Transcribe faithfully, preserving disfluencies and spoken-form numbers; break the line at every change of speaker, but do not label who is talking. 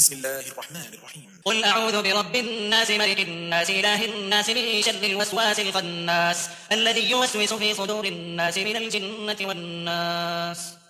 بسم الله الرحمن الرحيم.
قل أعوذ برب الناس ملك الناس إله الناس من شر الوسواس الخناس الذي يوسوس في صدور الناس من الجنة والناس.